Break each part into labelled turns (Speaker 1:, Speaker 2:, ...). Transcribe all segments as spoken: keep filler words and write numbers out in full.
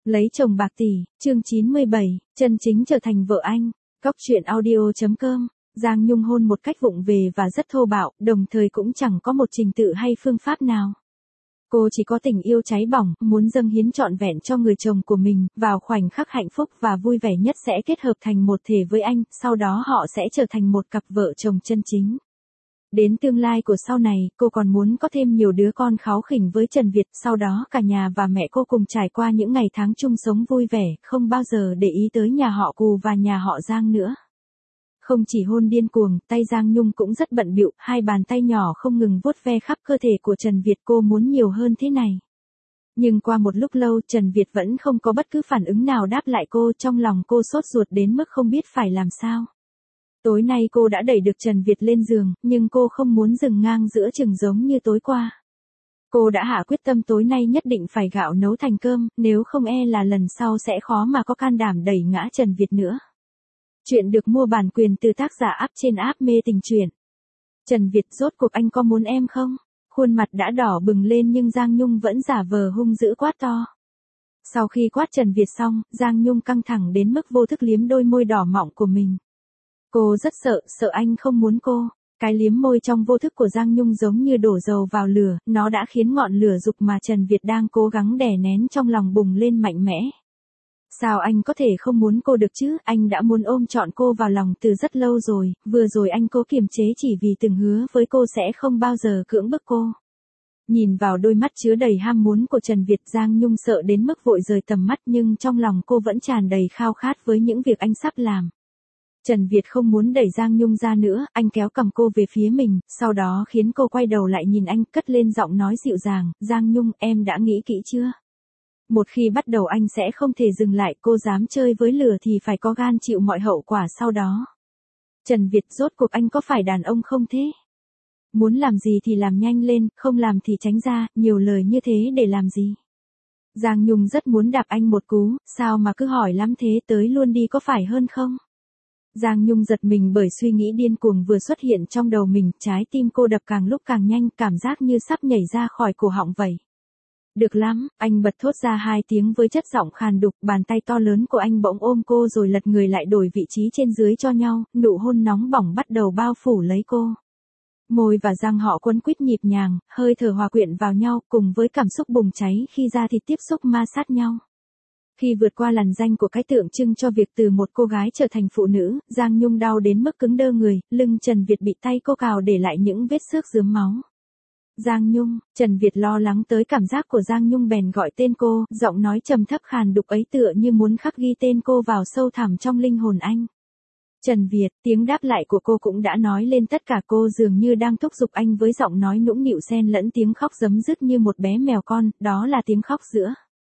Speaker 1: Lấy chồng bạc tỷ, chương chín mươi bảy, chân chính trở thành vợ anh. Góc truyện audio chấm com. Giang Nhung hôn một cách vụng về và rất thô bạo, đồng thời cũng chẳng có một trình tự hay phương pháp nào. Cô chỉ có tình yêu cháy bỏng, muốn dâng hiến trọn vẹn cho người chồng của mình, vào khoảnh khắc hạnh phúc và vui vẻ nhất sẽ kết hợp thành một thể với anh, sau đó họ sẽ trở thành một cặp vợ chồng chân chính. Đến tương lai của sau này, cô còn muốn có thêm nhiều đứa con kháu khỉnh với Trần Việt, sau đó cả nhà và mẹ cô cùng trải qua những ngày tháng chung sống vui vẻ, không bao giờ để ý tới nhà họ Cù và nhà họ Giang nữa. Không chỉ hôn điên cuồng, tay Giang Nhung cũng rất bận bịu, hai bàn tay nhỏ không ngừng vuốt ve khắp cơ thể của Trần Việt, cô muốn nhiều hơn thế này. Nhưng qua một lúc lâu Trần Việt vẫn không có bất cứ phản ứng nào đáp lại cô, trong lòng cô sốt ruột đến mức không biết phải làm sao. Tối nay cô đã đẩy được Trần Việt lên giường, nhưng cô không muốn dừng ngang giữa chừng giống như tối qua. Cô đã hạ quyết tâm tối nay nhất định phải gạo nấu thành cơm, nếu không e là lần sau sẽ khó mà có can đảm đẩy ngã Trần Việt nữa. Chuyện được mua bản quyền từ tác giả app trên app Mê Tình Truyện. Trần Việt, rốt cuộc anh có muốn em không? Khuôn mặt đã đỏ bừng lên nhưng Giang Nhung vẫn giả vờ hung dữ quát to. Sau khi quát Trần Việt xong, Giang Nhung căng thẳng đến mức vô thức liếm đôi môi đỏ mọng của mình. Cô rất sợ, sợ anh không muốn cô. Cái liếm môi trong vô thức của Giang Nhung giống như đổ dầu vào lửa, nó đã khiến ngọn lửa dục mà Trần Việt đang cố gắng đè nén trong lòng bùng lên mạnh mẽ. Sao anh có thể không muốn cô được chứ, anh đã muốn ôm trọn cô vào lòng từ rất lâu rồi, vừa rồi anh cố kiềm chế chỉ vì từng hứa với cô sẽ không bao giờ cưỡng bức cô. Nhìn vào đôi mắt chứa đầy ham muốn của Trần Việt, Giang Nhung sợ đến mức vội rời tầm mắt, nhưng trong lòng cô vẫn tràn đầy khao khát với những việc anh sắp làm. Trần Việt không muốn đẩy Giang Nhung ra nữa, anh kéo cầm cô về phía mình, sau đó khiến cô quay đầu lại nhìn anh, cất lên giọng nói dịu dàng, Giang Nhung, em đã nghĩ kỹ chưa? Một khi bắt đầu anh sẽ không thể dừng lại, cô dám chơi với lửa thì phải có gan chịu mọi hậu quả sau đó. Trần Việt, rốt cuộc anh có phải đàn ông không thế? Muốn làm gì thì làm nhanh lên, không làm thì tránh ra, nhiều lời như thế để làm gì? Giang Nhung rất muốn đạp anh một cú, sao mà cứ hỏi lắm thế, tới luôn đi có phải hơn không? Giang Nhung giật mình bởi suy nghĩ điên cuồng vừa xuất hiện trong đầu mình, trái tim cô đập càng lúc càng nhanh, cảm giác như sắp nhảy ra khỏi cổ họng vậy. Được lắm, anh bật thốt ra hai tiếng với chất giọng khàn đục, bàn tay to lớn của anh bỗng ôm cô rồi lật người lại đổi vị trí trên dưới cho nhau, nụ hôn nóng bỏng bắt đầu bao phủ lấy cô. Môi và răng họ quấn quýt nhịp nhàng, hơi thở hòa quyện vào nhau, cùng với cảm xúc bùng cháy khi da thịt tiếp xúc ma sát nhau. Khi vượt qua làn ranh của cái tượng trưng cho việc từ một cô gái trở thành phụ nữ, Giang Nhung đau đến mức cứng đơ người, lưng Trần Việt bị tay cô cào để lại những vết xước rướm máu. Giang Nhung, Trần Việt lo lắng tới cảm giác của Giang Nhung bèn gọi tên cô, giọng nói trầm thấp khàn đục ấy tựa như muốn khắc ghi tên cô vào sâu thẳm trong linh hồn anh. Trần Việt, tiếng đáp lại của cô cũng đã nói lên tất cả, cô dường như đang thúc giục anh với giọng nói nũng nịu xen lẫn tiếng khóc giấm dứt như một bé mèo con, đó là tiếng khóc giữa.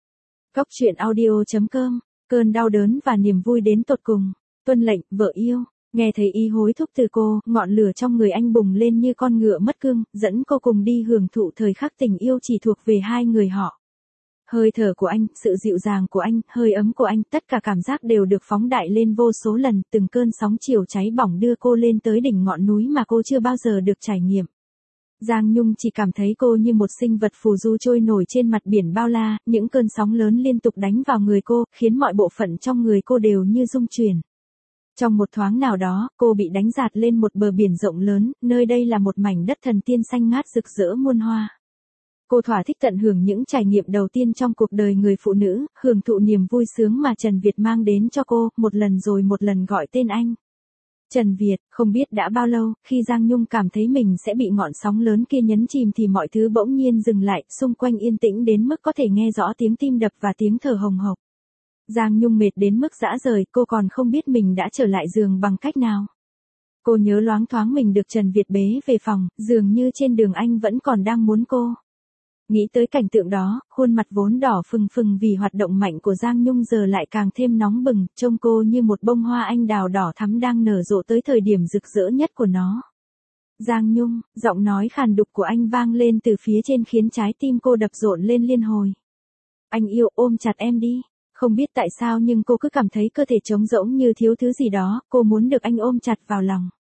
Speaker 1: Góc truyện audio chấm com, cơn đau đớn và niềm vui đến tột cùng. Tuân lệnh, vợ yêu. Nghe thấy ý hối thúc từ cô, ngọn lửa trong người anh bùng lên như con ngựa mất cương, dẫn cô cùng đi hưởng thụ thời khắc tình yêu chỉ thuộc về hai người họ. Hơi thở của anh, sự dịu dàng của anh, hơi ấm của anh, tất cả cảm giác đều được phóng đại lên vô số lần, từng cơn sóng chiều cháy bỏng đưa cô lên tới đỉnh ngọn núi mà cô chưa bao giờ được trải nghiệm. Giang Nhung chỉ cảm thấy cô như một sinh vật phù du trôi nổi trên mặt biển bao la, những cơn sóng lớn liên tục đánh vào người cô, khiến mọi bộ phận trong người cô đều như rung chuyển. Trong một thoáng nào đó, cô bị đánh dạt lên một bờ biển rộng lớn, nơi đây là một mảnh đất thần tiên xanh ngát rực rỡ muôn hoa. Cô thỏa thích tận hưởng những trải nghiệm đầu tiên trong cuộc đời người phụ nữ, hưởng thụ niềm vui sướng mà Trần Việt mang đến cho cô, một lần rồi một lần gọi tên anh. Trần Việt, không biết đã bao lâu, khi Giang Nhung cảm thấy mình sẽ bị ngọn sóng lớn kia nhấn chìm thì mọi thứ bỗng nhiên dừng lại, xung quanh yên tĩnh đến mức có thể nghe rõ tiếng tim đập và tiếng thở hồng hộc. Giang Nhung mệt đến mức rã rời, cô còn không biết mình đã trở lại giường bằng cách nào. Cô nhớ loáng thoáng mình được Trần Việt bế về phòng, dường như trên đường anh vẫn còn đang muốn cô. Nghĩ tới cảnh tượng đó, khuôn mặt vốn đỏ phừng phừng vì hoạt động mạnh của Giang Nhung giờ lại càng thêm nóng bừng, trông cô như một bông hoa anh đào đỏ thắm đang nở rộ tới thời điểm rực rỡ nhất của nó. Giang Nhung, giọng nói khàn đục của anh vang lên từ phía trên khiến trái tim cô đập rộn lên liên hồi. Anh yêu, ôm chặt em đi. Không biết tại sao nhưng cô cứ cảm thấy cơ thể trống rỗng như thiếu thứ gì đó, cô muốn được anh ôm chặt vào lòng.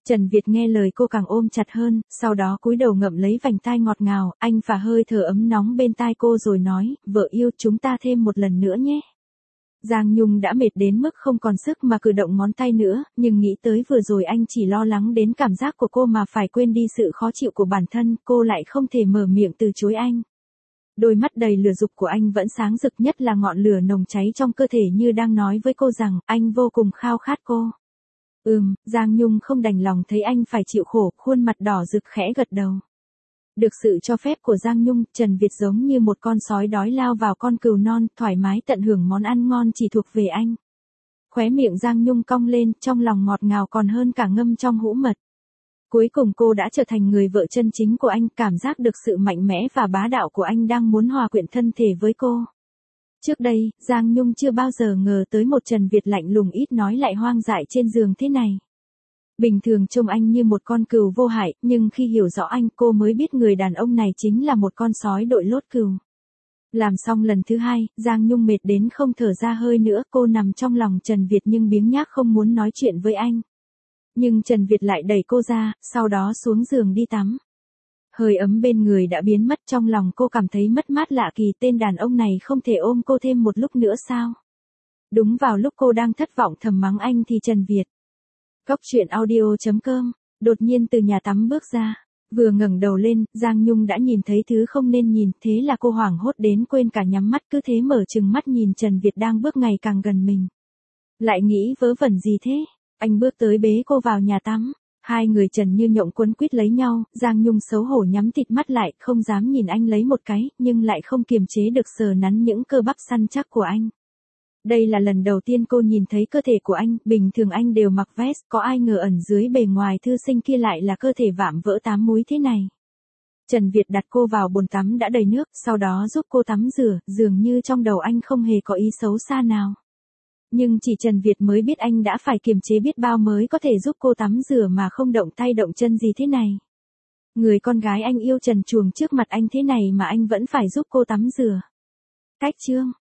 Speaker 1: Trần Việt nghe lời cô càng ôm chặt hơn, sau đó cúi đầu ngậm lấy vành tai ngọt ngào, anh phả hơi thở ấm nóng bên tai cô rồi nói, vợ yêu chúng ta thêm một lần nữa nhé. Giang Nhung đã mệt đến mức không còn sức mà cử động ngón tay nữa, nhưng nghĩ tới vừa rồi anh chỉ lo lắng đến cảm giác của cô mà phải quên đi sự khó chịu của bản thân, cô lại không thể mở miệng từ chối anh. Đôi mắt đầy lửa dục của anh vẫn sáng rực, nhất là ngọn lửa nồng cháy trong cơ thể như đang nói với cô rằng anh vô cùng khao khát cô. Ừm, Giang Nhung không đành lòng thấy anh phải chịu khổ, khuôn mặt đỏ rực khẽ gật đầu. Được sự cho phép của Giang Nhung, Trần Việt giống như một con sói đói lao vào con cừu non, thoải mái tận hưởng món ăn ngon chỉ thuộc về anh. Khóe miệng Giang Nhung cong lên, trong lòng ngọt ngào còn hơn cả ngâm trong hũ mật. Cuối cùng cô đã trở thành người vợ chân chính của anh, cảm giác được sự mạnh mẽ và bá đạo của anh đang muốn hòa quyện thân thể với cô. Trước đây, Giang Nhung chưa bao giờ ngờ tới một Trần Việt lạnh lùng ít nói lại hoang dại trên giường thế này. Bình thường trông anh như một con cừu vô hại, nhưng khi hiểu rõ anh cô mới biết người đàn ông này chính là một con sói đội lốt cừu. Làm xong lần thứ hai, Giang Nhung mệt đến không thở ra hơi nữa, cô nằm trong lòng Trần Việt nhưng biếng nhác không muốn nói chuyện với anh. Nhưng Trần Việt lại đẩy cô ra, sau đó xuống giường đi tắm. Hơi ấm bên người đã biến mất, trong lòng cô cảm thấy mất mát lạ kỳ, tên đàn ông này không thể ôm cô thêm một lúc nữa sao? Đúng vào lúc cô đang thất vọng thầm mắng anh thì Trần Việt, Cóc truyện audio chấm com, đột nhiên từ nhà tắm bước ra. Vừa ngẩng đầu lên, Giang Nhung đã nhìn thấy thứ không nên nhìn, thế là cô hoảng hốt đến quên cả nhắm mắt, cứ thế mở trừng mắt nhìn Trần Việt đang bước ngày càng gần mình. Lại nghĩ vớ vẩn gì thế? Anh bước tới bế cô vào nhà tắm. Hai người Trần như nhộng quấn quýt lấy nhau, Giang Nhung xấu hổ nhắm thịt mắt lại, không dám nhìn anh lấy một cái, nhưng lại không kiềm chế được sờ nắn những cơ bắp săn chắc của anh. Đây là lần đầu tiên cô nhìn thấy cơ thể của anh, bình thường anh đều mặc vest, có ai ngờ ẩn dưới bề ngoài thư sinh kia lại là cơ thể vạm vỡ tám múi thế này. Trần Việt đặt cô vào bồn tắm đã đầy nước, sau đó giúp cô tắm rửa, dường như trong đầu anh không hề có ý xấu xa nào. Nhưng chỉ Trần Việt mới biết anh đã phải kiềm chế biết bao mới có thể giúp cô tắm rửa mà không động tay động chân gì thế này. Người con gái anh yêu trần truồng trước mặt anh thế này mà anh vẫn phải giúp cô tắm rửa. Cách chương